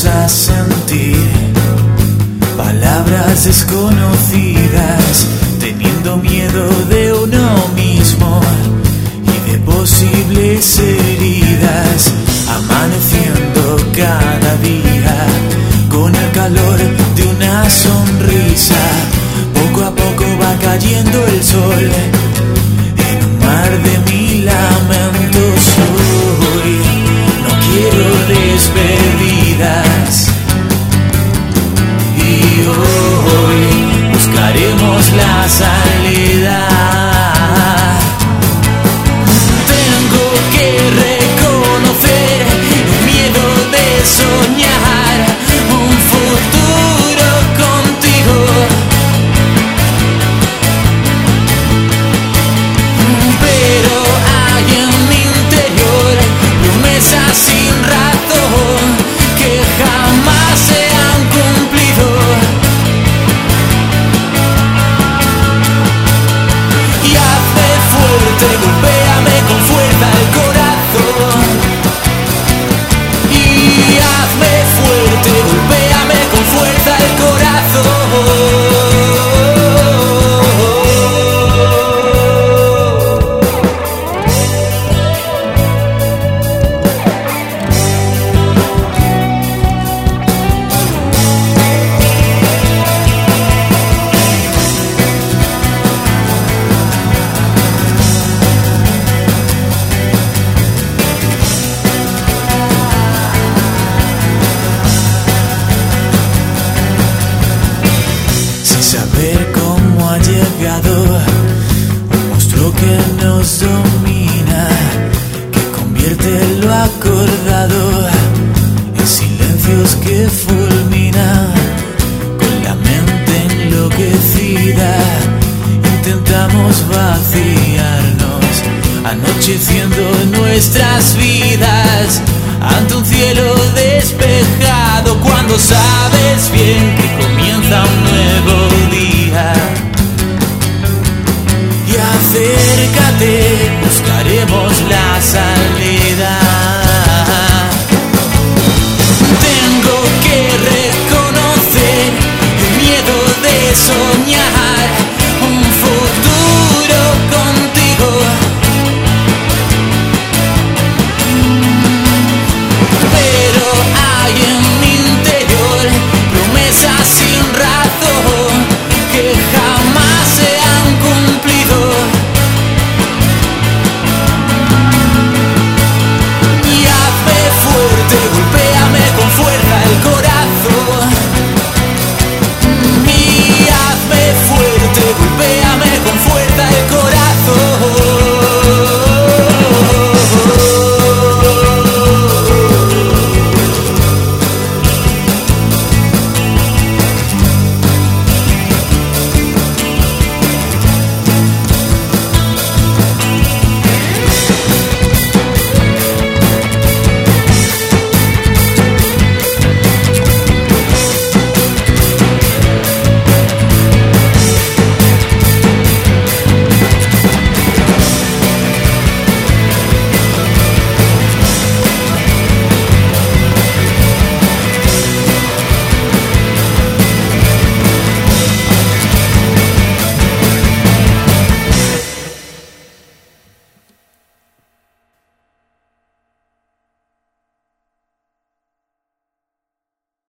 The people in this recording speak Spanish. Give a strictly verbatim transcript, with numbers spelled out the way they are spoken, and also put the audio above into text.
Empezamos a sentir palabras desconocidas, teniendo miedo de uno mismo y de posibles heridas, amaneciendo cada día con el calor de una sonrisa. Poco a poco va cayendo el sol en un mar de mil lamentos. Hoy no quiero despedidas y hoy buscaremos la salida. Tengo que reconocer el miedo de soñar un futuro contigo, pero hay en mi interior promesas sin razón que jamás se han cumplido. Y hazme fuerte, golpéame con fuerza el corazón. Y hazme fuerte, golpéame con fuerza el corazón. Saber cómo ha llegado un monstruo que nos domina, que convierte lo acordado en silencios que fueron